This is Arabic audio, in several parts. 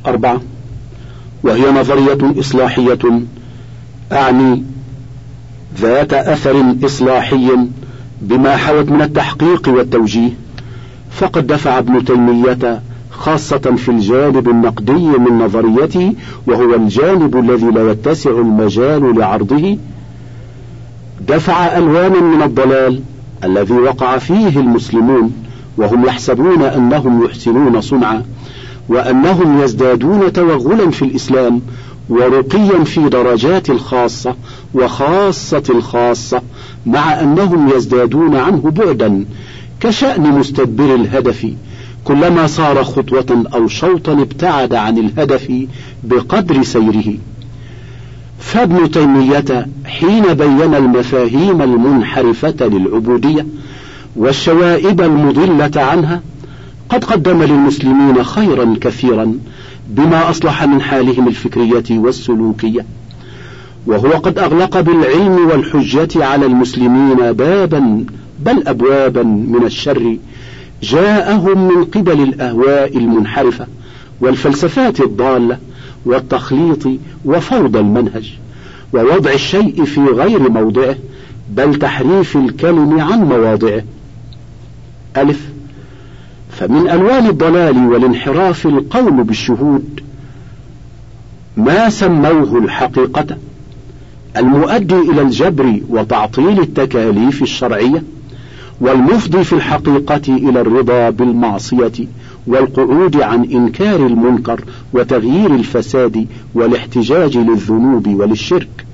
4. وهي نظرية إصلاحية، أعني ذات أثر إصلاحي بما حوت من التحقيق والتوجيه. فقد دفع ابن تيمية خاصة في الجانب النقدي من نظريته، وهو الجانب الذي لا يتسع المجال لعرضه، دفع ألوانا من الضلال الذي وقع فيه المسلمون، وهم يحسبون أنهم يحسنون صنعا، وأنهم يزدادون توغلا في الإسلام ورقيا في درجات الخاصة وخاصة الخاصة، مع أنهم يزدادون عنه بعدا، كشأن مستدبر الهدف، كلما صار خطوة أو شوطا ابتعد عن الهدف بقدر سيره. فابن تيمية حين بين المفاهيم المنحرفة للعبودية والشوائب المضلة عنها قد قدم للمسلمين خيرا كثيرا بما أصلح من حالهم الفكرية والسلوكية، وهو قد أغلق بالعلم والحجة على المسلمين بابا بل أبوابا من الشر جاءهم من قبل الأهواء المنحرفة والفلسفات الضالة والتخليط وفوضى المنهج ووضع الشيء في غير موضعه، بل تحريف الكلم عن مواضعه. 1. فمن ألوان الضلال والانحراف القول بالشهود ما سموه الحقيقة، المؤدي إلى الجبر وتعطيل التكاليف الشرعية، والمفضي في الحقيقة إلى الرضا بالمعصية والقعود عن إنكار المنكر وتغيير الفساد والاحتجاج للذنوب وللشرك.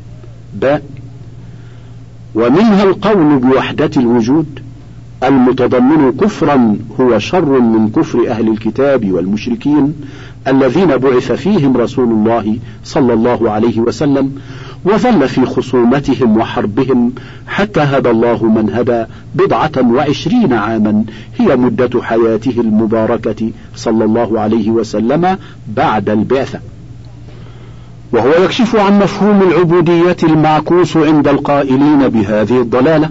ومنها القول بوحدة الوجود المتضمن كفرا هو شر من كفر أهل الكتاب والمشركين الذين بعث فيهم رسول الله صلى الله عليه وسلم، وظل في خصومتهم وحربهم حتى هدى الله من هدى 27 عاما هي مدة حياته المباركة صلى الله عليه وسلم بعد البعثة. وهو يكشف عن مفهوم العبودية المعكوس عند القائلين بهذه الضلالة،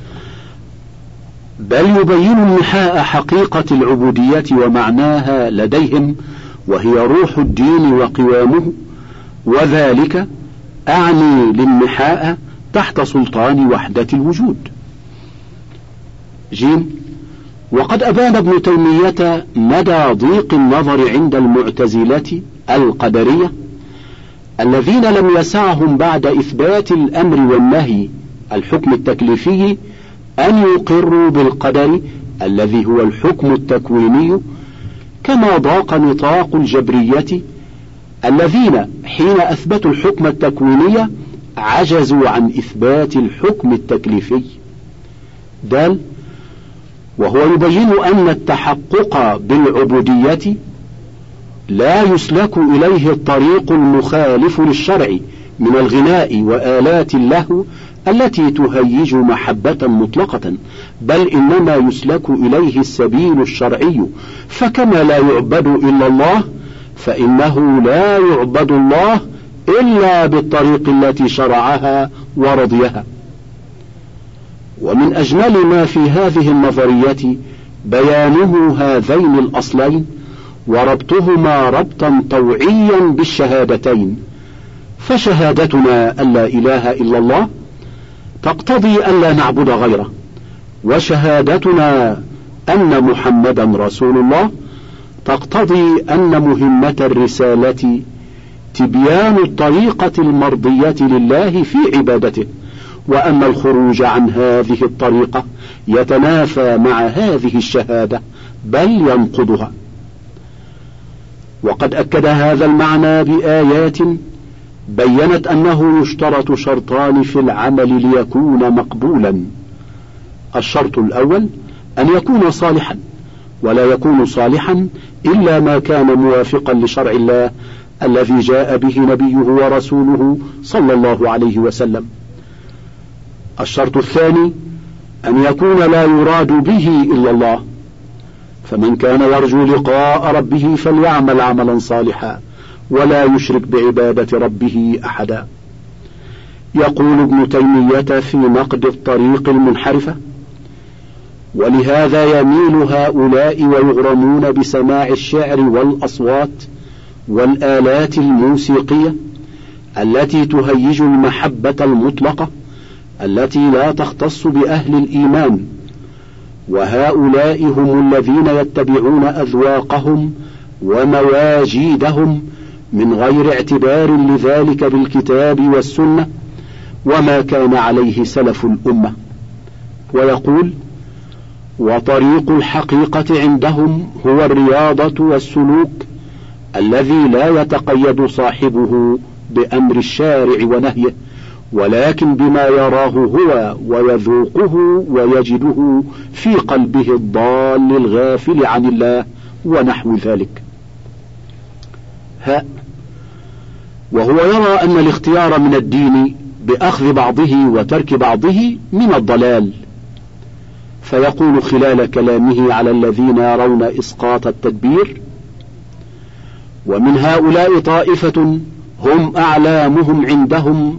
بل يبين انحاء حقيقة العبودية ومعناها لديهم، وهي روح الدين وقوامه، وذلك أعني الانحاء تحت سلطان وحدة الوجود. وقد أبان ابن تيمية مدى ضيق النظر عند المعتزلة القدرية الذين لم يسعهم بعد إثبات الأمر والنهي الحكم التكليفي أن يقروا بالقدر الذي هو الحكم التكويني، كما ضاق نطاق الجبرية الذين حين أثبتوا الحكم التكويني عجزوا عن إثبات الحكم التكليفي. وهو يبين أن التحقق بالعبودية لا يسلك إليه الطريق المخالف للشرع من الغناء وآلات اللهو التي تهيج محبة مطلقة، بل إنما يسلك إليه السبيل الشرعي، فكما لا يعبد إلا الله فإنه لا يعبد الله إلا بالطريق التي شرعها ورضيها. ومن أجمل ما في هذه النظرية بيانه هذين الأصلين وربطهما ربطا طوعيا بالشهادتين، فشهادتنا أن لا إله إلا الله تقتضي أن لا نعبد غيره، وشهادتنا أن محمدا رسول الله تقتضي أن مهمة الرسالة تبيان الطريقة المرضية لله في عبادته، وأن الخروج عن هذه الطريقة يتنافى مع هذه الشهادة بل ينقضها. وقد أكد هذا المعنى بآيات بيّنت أنه يشترط شرطان في العمل ليكون مقبولا: الشرط الأول أن يكون صالحا، ولا يكون صالحا إلا ما كان موافقا لشرع الله الذي جاء به نبيه ورسوله صلى الله عليه وسلم. الشرط الثاني أن يكون لا يراد به إلا الله، فمن كان يرجو لقاء ربه فليعمل عملا صالحا ولا يشرك بعبادة ربه أحدا. يقول ابن تيمية في نقد الطريق المنحرفة: ولهذا يميل هؤلاء ويغرمون بسماع الشعر والأصوات والآلات الموسيقية التي تهيج المحبة المطلقة التي لا تختص بأهل الإيمان، وهؤلاء هم الذين يتبعون أذواقهم ومواجيدهم من غير اعتبار لذلك بالكتاب والسنة وما كان عليه سلف الأمة. ويقول: وطريق الحقيقة عندهم هو الرياضة والسلوك الذي لا يتقيد صاحبه بأمر الشارع ونهيه، ولكن بما يراه هو ويذوقه ويجده في قلبه الضال الغافل عن الله ونحو ذلك. وهو يرى أن الاختيار من الدين بأخذ بعضه وترك بعضه من الضلال، فيقول خلال كلامه على الذين يرون إسقاط التدبير: ومن هؤلاء طائفة هم أعلامهم عندهم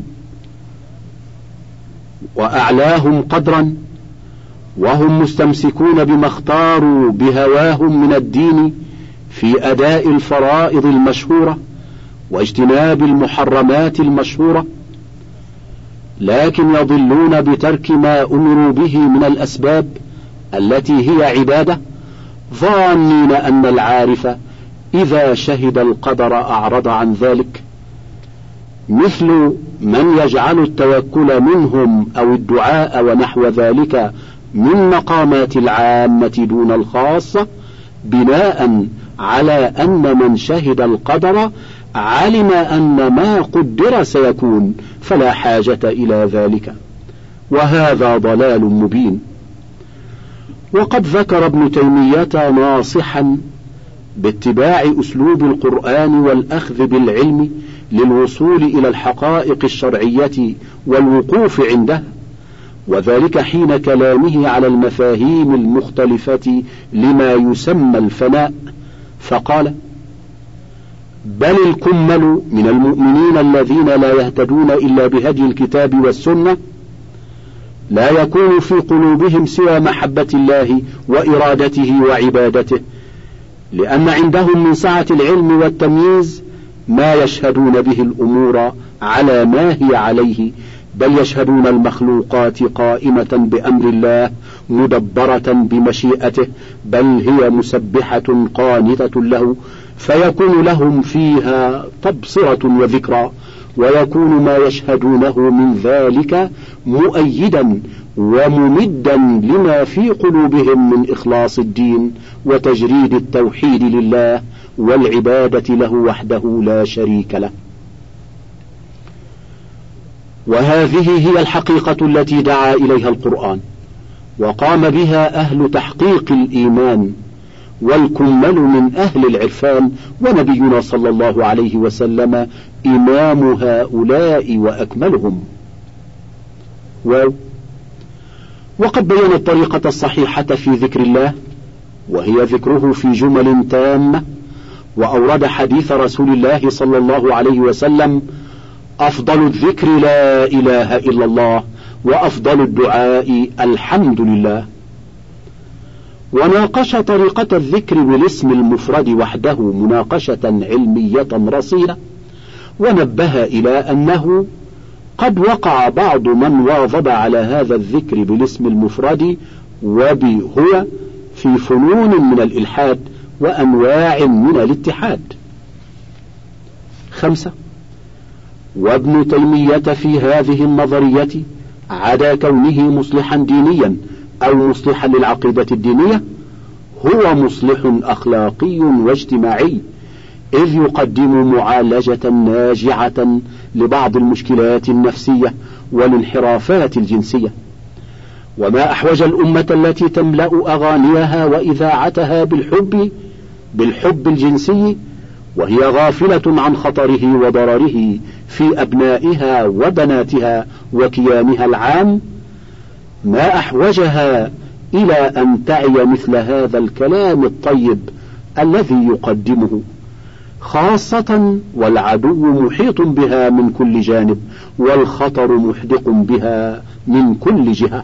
وأعلاهم قدرا، وهم مستمسكون بما اختاروا بهواهم من الدين في أداء الفرائض المشهورة واجتناب المحرمات المشهورة، لكن يضلون بترك ما أمروا به من الأسباب التي هي عبادة، ظانين أن العارف إذا شهد القدر أعرض عن ذلك، مثل من يجعل التوكل منهم أو الدعاء ونحو ذلك من مقامات العامة دون الخاصة، بناء على أن من شهد القدر علم أن ما قدر سيكون فلا حاجة إلى ذلك، وهذا ضلال مبين. وقد ذكر ابن تيمية ناصحا باتباع أسلوب القرآن والأخذ بالعلم للوصول إلى الحقائق الشرعية والوقوف عندها، وذلك حين كلامه على المفاهيم المختلفة لما يسمى الفناء، فقال: بل الكمل من المؤمنين الذين لا يهتدون إلا بهدي الكتاب والسنة لا يكون في قلوبهم سوى محبة الله وإرادته وعبادته، لأن عندهم من سعة العلم والتمييز ما يشهدون به الأمور على ما هي عليه، بل يشهدون المخلوقات قائمة بأمر الله مدبرة بمشيئته، بل هي مسبحة قانتة له، فيكون لهم فيها تبصرة وذكرى، ويكون ما يشهدونه من ذلك مؤيدا وممدا لما في قلوبهم من إخلاص الدين وتجريد التوحيد لله والعبادة له وحده لا شريك له. وهذه هي الحقيقة التي دعا إليها القرآن وقام بها أهل تحقيق الإيمان، والكمل من أهل العرفان، ونبينا صلى الله عليه وسلم إمام هؤلاء وأكملهم. وقد بين الطريقة الصحيحة في ذكر الله، وهي ذكره في جمل تامة، وأورد حديث رسول الله صلى الله عليه وسلم: أفضل الذكر لا إله إلا الله، وأفضل الدعاء الحمد لله. وناقش طريقة الذكر بالاسم المفرد وحده مناقشة علمية رصينة، ونبه إلى أنه قد وقع بعض من واظب على هذا الذكر بالاسم المفرد وبهو في فنون من الإلحاد وأنواع من الاتحاد. 5. وابن تيمية في هذه النظرية عدا كونه مصلحا دينيا أو مصلحا للعقيدة الدينية، هو مصلح أخلاقي واجتماعي، إذ يقدم معالجة ناجعة لبعض المشكلات النفسية والانحرافات الجنسية. وما أحوج الأمة التي تملأ أغانيها وإذاعتها بالحب الجنسي وهي غافلة عن خطره وضرره في أبنائها وبناتها وكيانها العام، ما أحوجها إلى أن تعي مثل هذا الكلام الطيب الذي يقدمه، خاصة والعدو محيط بها من كل جانب، والخطر محدق بها من كل جهة.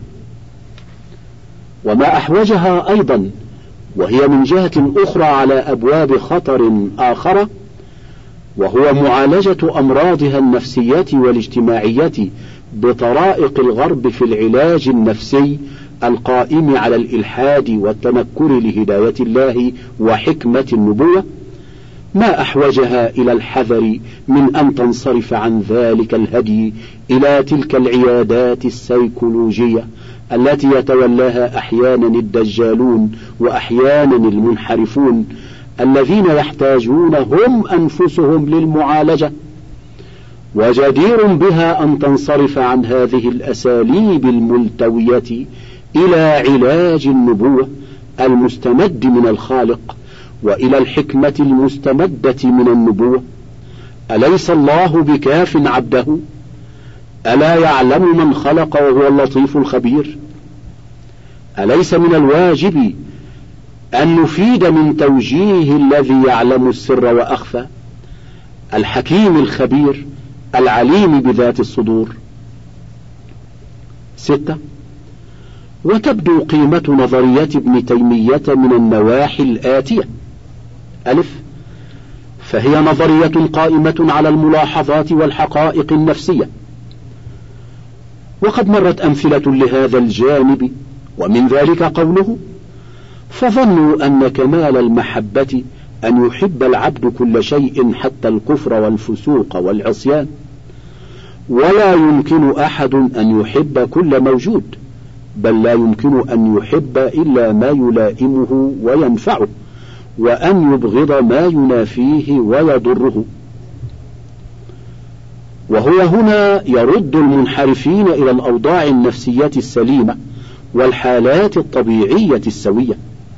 وما أحوجها أيضا وهي من جهة أخرى على أبواب خطر آخر، وهو معالجة أمراضها النفسية والاجتماعية بطرائق الغرب في العلاج النفسي القائم على الإلحاد والتنكر لهداية الله وحكمة النبوة، ما أحوجها إلى الحذر من أن تنصرف عن ذلك الهدي إلى تلك العيادات السيكولوجية التي يتولاها أحيانا الدجالون وأحيانا المنحرفون الذين يحتاجون هم أنفسهم للمعالجة. وجدير بها أن تنصرف عن هذه الأساليب الملتوية إلى علاج النبوة المستمد من الخالق وإلى الحكمة المستمدة من النبوة. أليس الله بكاف عبده؟ ألا يعلم من خلق وهو اللطيف الخبير؟ أليس من الواجب أن نفيد من توجيه الذي يعلم السر وأخفى، الحكيم الخبير العليم بذات الصدور؟ 6. وتبدو قيمة نظرية ابن تيمية من النواحي الآتية: ألف، فهي نظرية قائمة على الملاحظات والحقائق النفسية، وقد مرت أمثلة لهذا الجانب، ومن ذلك قوله: فظنوا أن كمال المحبة أن يحب العبد كل شيء حتى الكفر والفسوق والعصيان، ولا يمكن أحد أن يحب كل موجود، بل لا يمكن أن يحب إلا ما يلائمه وينفعه، وأن يبغض ما ينافيه ويضره. وهو هنا يرد المنحرفين إلى الأوضاع النفسية السليمة والحالات الطبيعية السوية.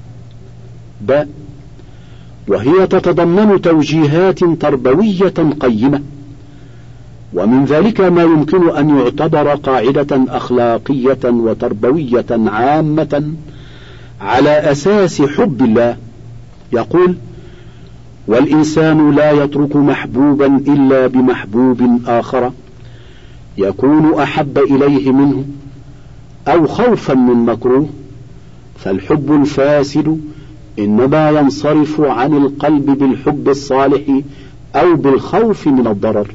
وهي تتضمن توجيهات تربوية قيمة، ومن ذلك ما يمكن أن يعتبر قاعدة أخلاقية وتربوية عامة على أساس حب الله. يقول: والإنسان لا يترك محبوبا إلا بمحبوب آخر يكون أحب إليه منه، أو خوفا من مكروه، فالحب الفاسد إنما ينصرف عن القلب بالحب الصالح أو بالخوف من الضرر.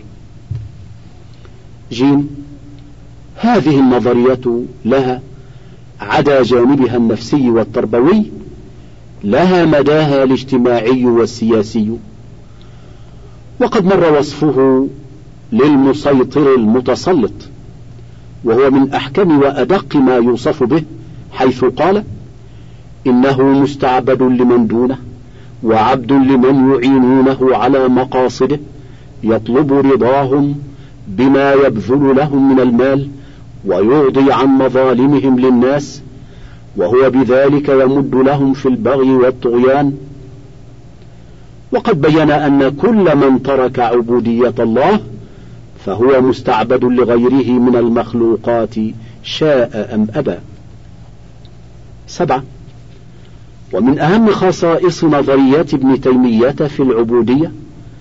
جيم، هذه النظرية لها عدا جانبها النفسي والتربوي لها مداها الاجتماعي والسياسي، وقد مر وصفه للمسيطر المتسلط، وهو من أحكم وأدق ما يوصف به، حيث قال: إنه مستعبد لمن دونه وعبد لمن يعينونه على مقاصده، يطلب رضاهم بما يبذل لهم من المال ويرضي عن مظالمهم للناس، وهو بذلك يمد لهم في البغي والطغيان. وقد بين أن كل من ترك عبودية الله فهو مستعبد لغيره من المخلوقات شاء أم أبى. 7. ومن أهم خصائص نظرية ابن تيمية في العبودية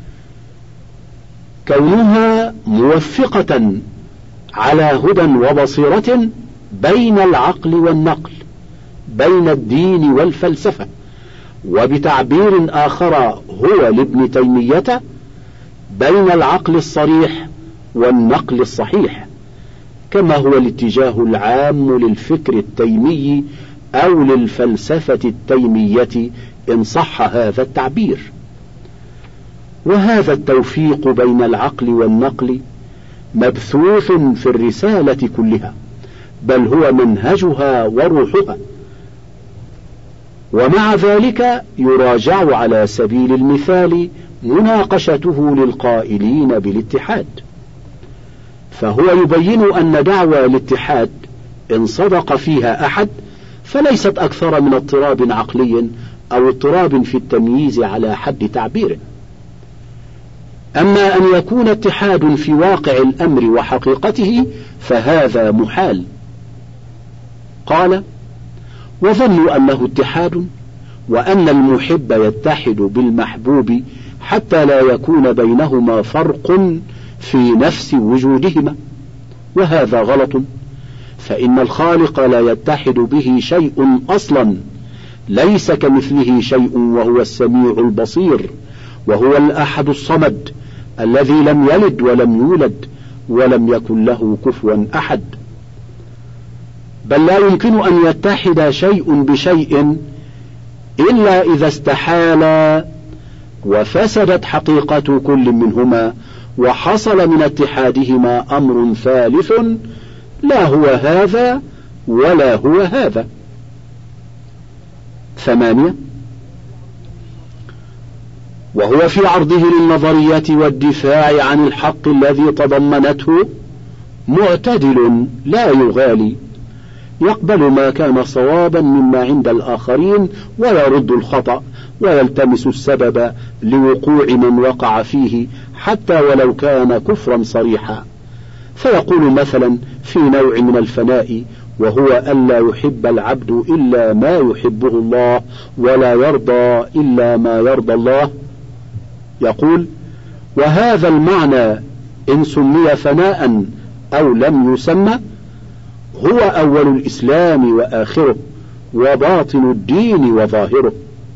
كونها موفقة على هدى وبصيرة بين العقل والنقل، بين الدين والفلسفة، وبتعبير آخر هو لابن تيمية بين العقل الصريح والنقل الصحيح، كما هو الاتجاه العام للفكر التيمي أو للفلسفة التيمية إن صح هذا التعبير. وهذا التوفيق بين العقل والنقل مبثوث في الرسالة كلها، بل هو منهجها وروحها، ومع ذلك يراجع على سبيل المثال مناقشته للقائلين بالاتحاد، فهو يبين أن دعوى الاتحاد إن صدق فيها أحد فليست أكثر من اضطراب عقلي أو اضطراب في التمييز على حد تعبيره. أما أن يكون اتحاد في واقع الأمر وحقيقته فهذا محال. قال: وظنوا أنه اتحاد، وأن المحب يتحد بالمحبوب حتى لا يكون بينهما فرق في نفس وجودهما، وهذا غلط، فإن الخالق لا يتحد به شيء أصلا، ليس كمثله شيء، وهو السميع البصير، وهو الأحد الصمد الذي لم يلد ولم يولد ولم يكن له كفوا أحد. بل لا يمكن أن يتحد شيء بشيء إلا إذا استحالا وفسدت حقيقة كل منهما، وحصل من اتحادهما أمر ثالث لا هو هذا ولا هو هذا. 8. وهو في عرضه للنظرية والدفاع عن الحق الذي تضمنته معتدل لا يغالي، يقبل ما كان صوابا مما عند الآخرين ويرد الخطأ، ويلتمس السبب لوقوع من وقع فيه حتى ولو كان كفرا صريحا. فيقول مثلا في نوع من الفناء وهو ألا يحب العبد إلا ما يحبه الله ولا يرضى إلا ما يرضى الله، يقول: وهذا المعنى إن سمي فناء أو لم يسمى هو أول الإسلام وآخره، وباطن الدين وظاهره.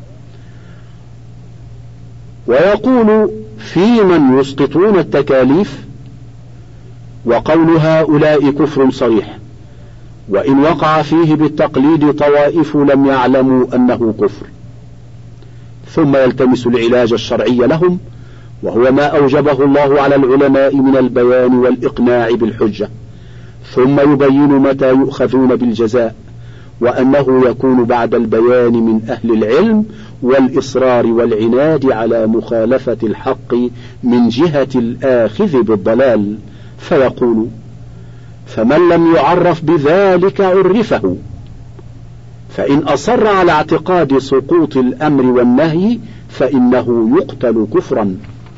ويقول في من يسقطون التكاليف: وقول هؤلاء كفر صريح، وإن وقع فيه بالتقليد طوائف لم يعلموا أنه كفر. ثم يلتمس العلاج الشرعي لهم، وهو ما أوجبه الله على العلماء من البيان والإقناع بالحجة، ثم يبين متى يؤخذون بالجزاء، وأنه يكون بعد البيان من أهل العلم والإصرار والعناد على مخالفة الحق من جهة الآخذ بالضلال. فيقول: فمن لم يعرف بذلك عرفه، فإن أصر على اعتقاد سقوط الأمر والنهي فإنه يقتل كفرا.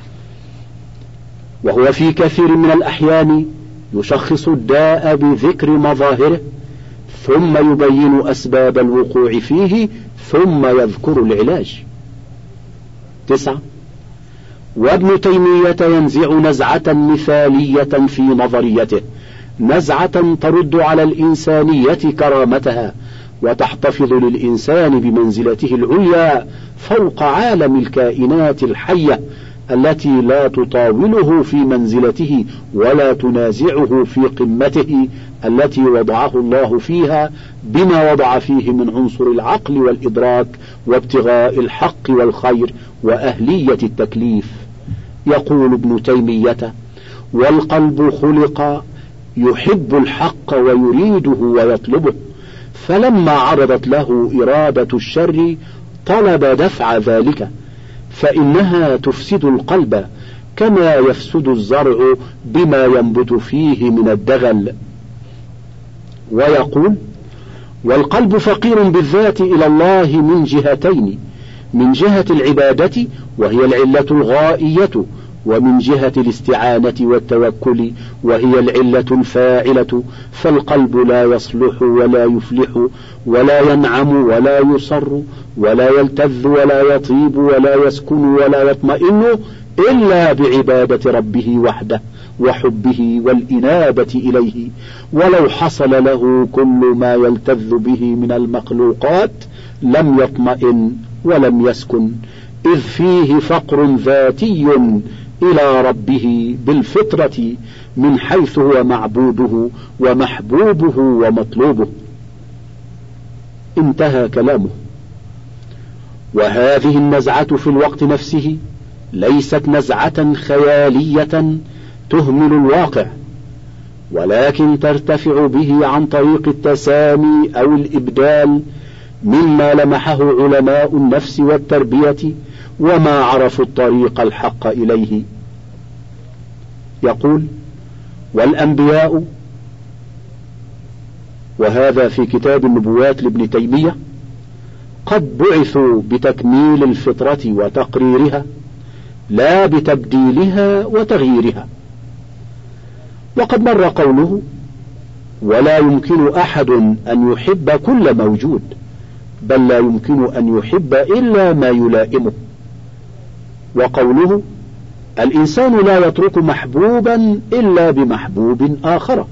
وهو في كثير من الأحيان يشخص الداء بذكر مظاهره، ثم يبين أسباب الوقوع فيه، ثم يذكر العلاج. 9. وابن تيمية ينزع نزعة مثالية في نظريته، نزعة ترد على الإنسانية كرامتها، وتحتفظ للإنسان بمنزلته العليا فوق عالم الكائنات الحية التي لا تطاوله في منزلته ولا تنازعه في قمته التي وضعه الله فيها بما وضع فيه من عنصر العقل والإدراك وابتغاء الحق والخير وأهلية التكليف. يقول ابن تيمية: والقلب خلق يحب الحق ويريده ويطلبه، فلما عرضت له إرادة الشر طلب دفع ذلك، فإنها تفسد القلب كما يفسد الزرع بما ينبت فيه من الدغل. ويقول: والقلب فقير بالذات إلى الله من جهتين: من جهة العبادة وهي العلة الغائية، ومن جهة الاستعانة والتوكل وهي العلة الفاعلة. فالقلب لا يصلح ولا يفلح ولا ينعم ولا يصر ولا يلتذ ولا يطيب ولا يسكن ولا يطمئن إلا بعبادة ربه وحده وحبه والإنابة إليه. ولو حصل له كل ما يلتذ به من المخلوقات لم يطمئن ولم يسكن، إذ فيه فقر ذاتي إلى ربه بالفطرة من حيث هو معبوده ومحبوبه ومطلوبه. انتهى كلامه. وهذه النزعة في الوقت نفسه ليست نزعة خيالية تهمل الواقع، ولكن ترتفع به عن طريق التسامي أو الإبدال مما لمحه علماء النفس والتربية وما عرفوا الطريق الحق إليه. يقول: والأنبياء، وهذا في كتاب النبوات لابن تيمية، قد بعثوا بتكميل الفطرة وتقريرها لا بتبديلها وتغييرها. وقد مر قوله: ولا يمكن أحد أن يحب كل موجود، بل لا يمكن أن يحب إلا ما يلائمه. وقوله: الإنسان لا يترك محبوبا إلا بمحبوب آخر.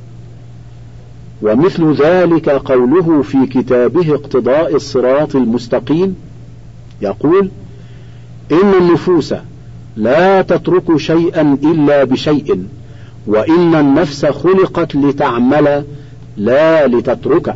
ومثل ذلك قوله في كتابه اقتضاء الصراط المستقيم، يقول: إن النفوس لا تترك شيئا إلا بشيء، وإن النفس خلقت لتعمل لا لتترك.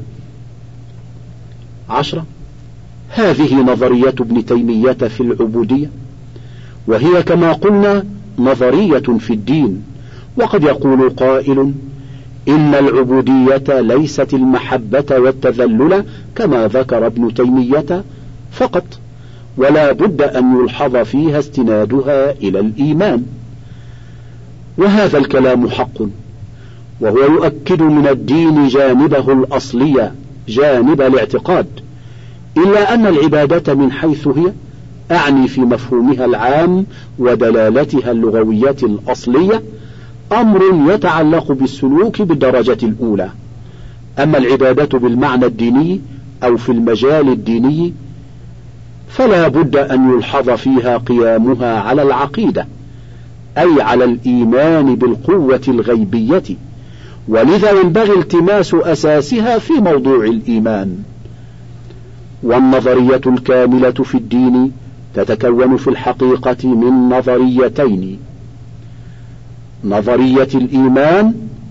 10. هذه نظرية ابن تيمية في العبودية، وهي كما قلنا نظرية في الدين. وقد يقول قائل إن العبودية ليست المحبة والتذلل كما ذكر ابن تيمية فقط، ولا بد أن يلحظ فيها استنادها إلى الإيمان، وهذا الكلام حق، وهو يؤكد من الدين جانبه الأصلي جانب الاعتقاد، إلا أن العبادة من حيث هي أعني في مفهومها العام ودلالتها اللغوية الأصلية أمر يتعلق بالسلوك بالدرجة الأولى. أما العبادة بالمعنى الديني أو في المجال الديني فلا بد أن يلحظ فيها قيامها على العقيدة، أي على الإيمان بالقوة الغيبية، ولذا ينبغي التماس أساسها في موضوع الإيمان. والنظرية الكاملة في الدين تتكون في الحقيقة من نظريتين: نظرية الإيمان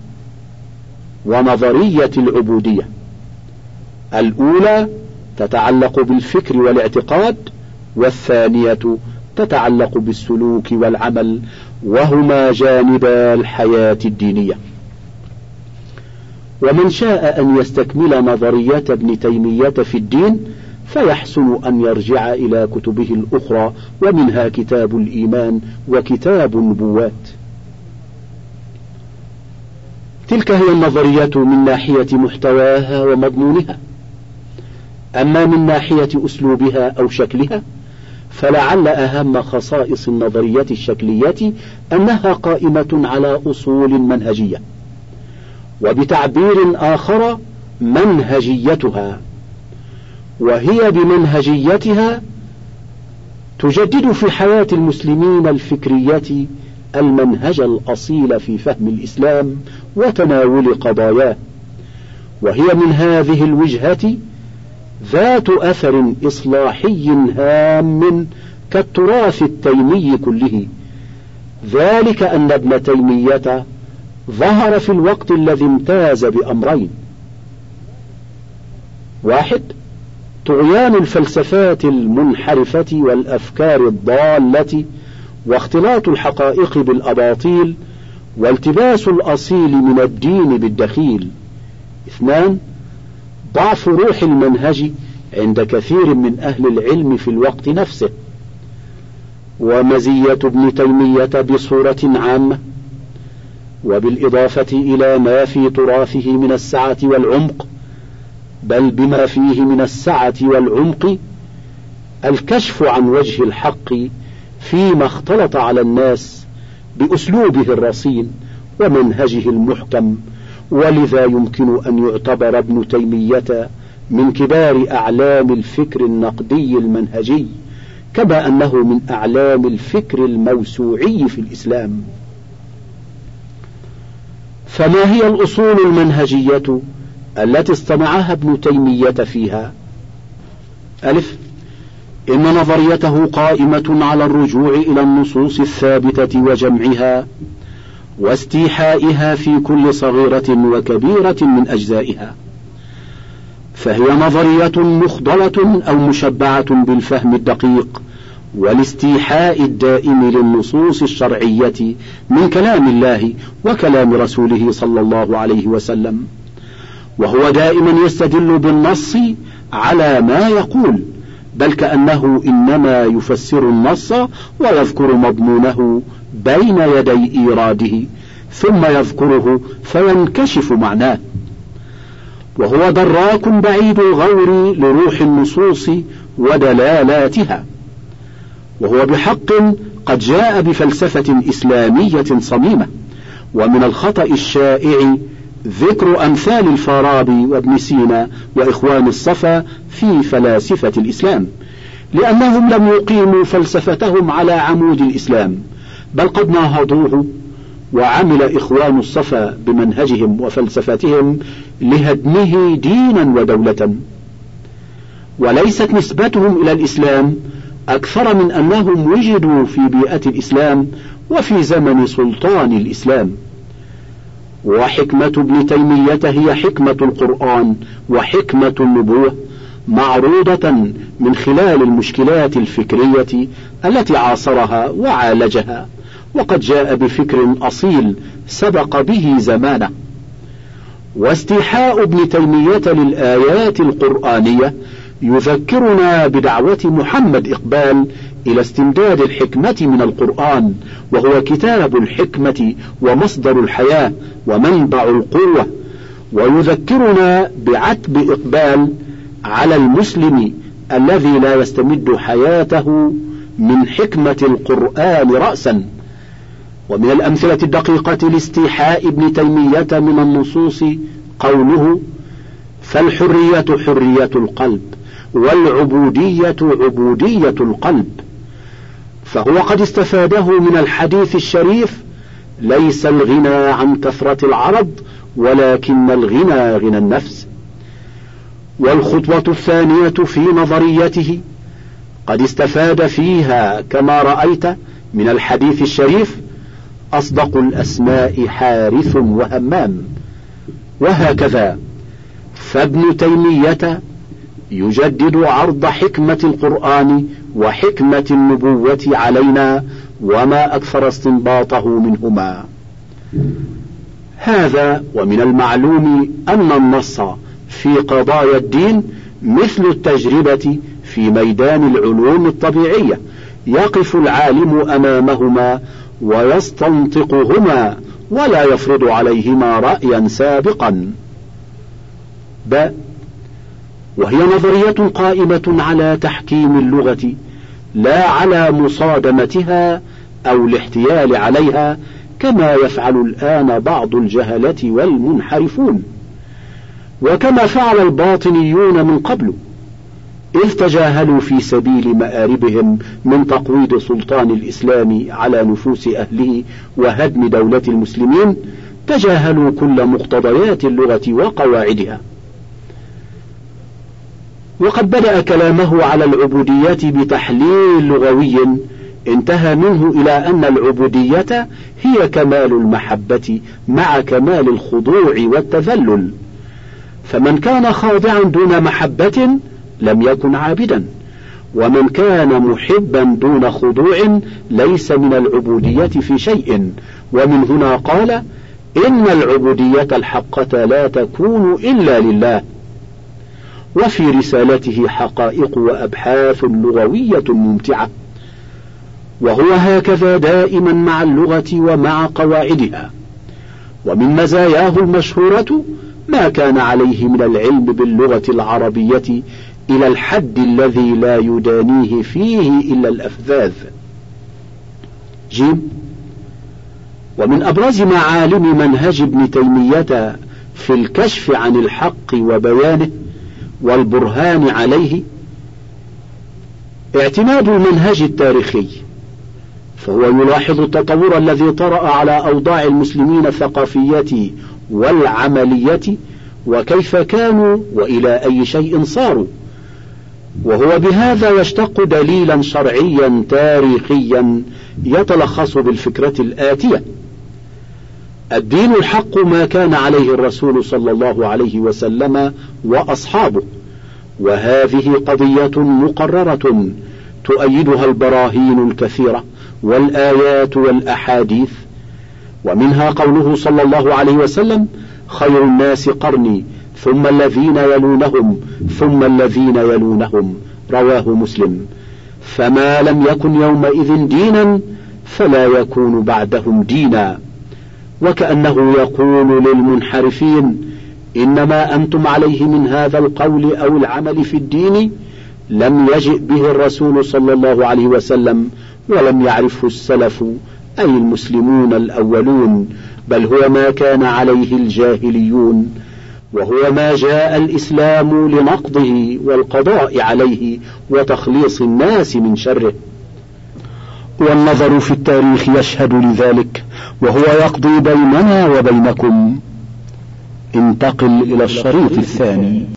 ونظرية العبودية. الأولى تتعلق بالفكر والاعتقاد، والثانية تتعلق بالسلوك والعمل، وهما جانبا الحياة الدينية. ومن شاء أن يستكمل نظرية ابن تيمية في الدين فيحسن أن يرجع إلى كتبه الأخرى، ومنها كتاب الإيمان وكتاب النبوات. تلك هي النظرية من ناحية محتواها ومضمونها. أما من ناحية أسلوبها أو شكلها فلعل أهم خصائص النظرية الشكلية أنها قائمة على أصول منهجية، وبتعبير آخر منهجيتها، وهي بمنهجيتها تجدد في حياة المسلمين الفكرية المنهج الأصيل في فهم الإسلام وتناول قضاياه، وهي من هذه الوجهة ذات أثر إصلاحي هام كالتراث التيمي كله، ذلك أن ابن تيمية ظهر في الوقت الذي امتاز بأمرين: 1. طغيان الفلسفات المنحرفة والأفكار الضالة، واختلاط الحقائق بالأباطيل، والتباس الأصيل من الدين بالدخيل. 2. ضعف روح المنهج عند كثير من أهل العلم في الوقت نفسه. ومزية ابن تيمية بصورة عامة، وبالإضافة إلى ما في تراثه من السعة والعمق، بل بما فيه من السعة والعمق، الكشف عن وجه الحق فيما اختلط على الناس بأسلوبه الرصين ومنهجه المحكم. ولذا يمكن أن يعتبر ابن تيمية من كبار أعلام الفكر النقدي المنهجي، كما أنه من أعلام الفكر الموسوعي في الإسلام. فما هي الأصول المنهجية التي اصطنعها ابن تيمية فيها؟ 1. إن نظريته قائمة على الرجوع إلى النصوص الثابتة وجمعها واستيحائها في كل صغيرة وكبيرة من أجزائها، فهي نظرية مخضلة أو مشبعة بالفهم الدقيق والاستيحاء الدائم للنصوص الشرعية من كلام الله وكلام رسوله صلى الله عليه وسلم، وهو دائما يستدل بالنص على ما يقول، بل كأنه إنما يفسر النص ويذكر مضمونه بين يدي إيراده، ثم يذكره فينكشف معناه، وهو دراك بعيد الغور لروح النصوص ودلالاتها، وهو بحق قد جاء بفلسفة إسلامية صميمة. ومن الخطأ الشائع ذكر أمثال الفارابي وابن سينا وإخوان الصفا في فلاسفة الإسلام، لأنهم لم يقيموا فلسفتهم على عمود الإسلام، بل قد ناهضوه، وعمل إخوان الصفا بمنهجهم وفلسفتهم لهدمه دينا ودولة. وليست نسبتهم إلى الإسلام أكثر من أنهم وجدوا في بيئة الإسلام وفي زمن سلطان الإسلام. وحكمة ابن تيمية هي حكمة القرآن وحكمة النبوة، معروضة من خلال المشكلات الفكرية التي عاصرها وعالجها، وقد جاء بفكر أصيل سبق به زمانه. واستيحاء ابن تيمية للآيات القرآنية يذكرنا بدعوة محمد إقبال إلى استمداد الحكمة من القرآن، وهو كتاب الحكمة ومصدر الحياة ومنبع القوة. ويذكرنا بعتب إقبال على المسلم الذي لا يستمد حياته من حكمة القرآن رأسا. ومن الأمثلة الدقيقة لاستيحاء ابن تيمية من النصوص قوله: فالحرية حرية القلب والعبودية عبودية القلب. فهو قد استفاده من الحديث الشريف: ليس الغنى عن كثرة العرض ولكن الغنى غنى النفس. والخطوة الثانية في نظريته قد استفاد فيها كما رأيت من الحديث الشريف: أصدق الأسماء حارث وهمام. وهكذا فابن تيمية يجدد عرض حكمة القرآن وحكمة النبوة علينا، وما أكثر استنباطه منهما. هذا ومن المعلوم أن النص في قضايا الدين مثل التجربة في ميدان العلوم الطبيعية، يقف العالم أمامهما ويستنطقهما ولا يفرض عليهما رأيا سابقا. وهي نظرية قائمة على تحكيم اللغة لا على مصادمتها أو الاحتيال عليها كما يفعل الآن بعض الجهلة والمنحرفون، وكما فعل الباطنيون من قبل، إذ تجاهلوا في سبيل مآربهم من تقويض سلطان الإسلام على نفوس أهله وهدم دولة المسلمين، تجاهلوا كل مقتضيات اللغة وقواعدها. وقد بدأ كلامه على العبودية بتحليل لغوي انتهى منه إلى أن العبودية هي كمال المحبة مع كمال الخضوع والتذلل، فمن كان خاضعا دون محبة لم يكن عابدا، ومن كان محبا دون خضوع ليس من العبودية في شيء. ومن هنا قال: إن العبودية الحقة لا تكون إلا لله. وفي رسالته حقائق وأبحاث لغوية ممتعة، وهو هكذا دائما مع اللغة ومع قواعدها. ومن مزاياه المشهورة ما كان عليه من العلم باللغة العربية إلى الحد الذي لا يدانيه فيه إلا الأفذاذ. ومن أبرز معالم منهج ابن تيمية في الكشف عن الحق وبيانه والبرهان عليه اعتماد المنهج التاريخي، فهو يلاحظ التطور الذي طرأ على أوضاع المسلمين الثقافية والعملية، وكيف كانوا وإلى أي شيء صاروا، وهو بهذا يشتق دليلا شرعيا تاريخيا يتلخص بالفكرة الآتية: الدين الحق ما كان عليه الرسول صلى الله عليه وسلم وأصحابه. وهذه قضية مقررة تؤيدها البراهين الكثيرة والآيات والأحاديث، ومنها قوله صلى الله عليه وسلم: خير الناس قرني ثم الذين يلونهم ثم الذين يلونهم، رواه مسلم. فما لم يكن يومئذ دينا فلا يكون بعدهم دينا. وكأنه يقول للمنحرفين: إنما أنتم عليه من هذا القول أو العمل في الدين لم يجئ به الرسول صلى الله عليه وسلم ولم يعرفه السلف أي المسلمون الأولون، بل هو ما كان عليه الجاهليون، وهو ما جاء الإسلام لنقضه والقضاء عليه وتخليص الناس من شره. والنظر في التاريخ يشهد لذلك، وهو يقضي بيننا وبينكم. انتقل إلى الشريط الثاني.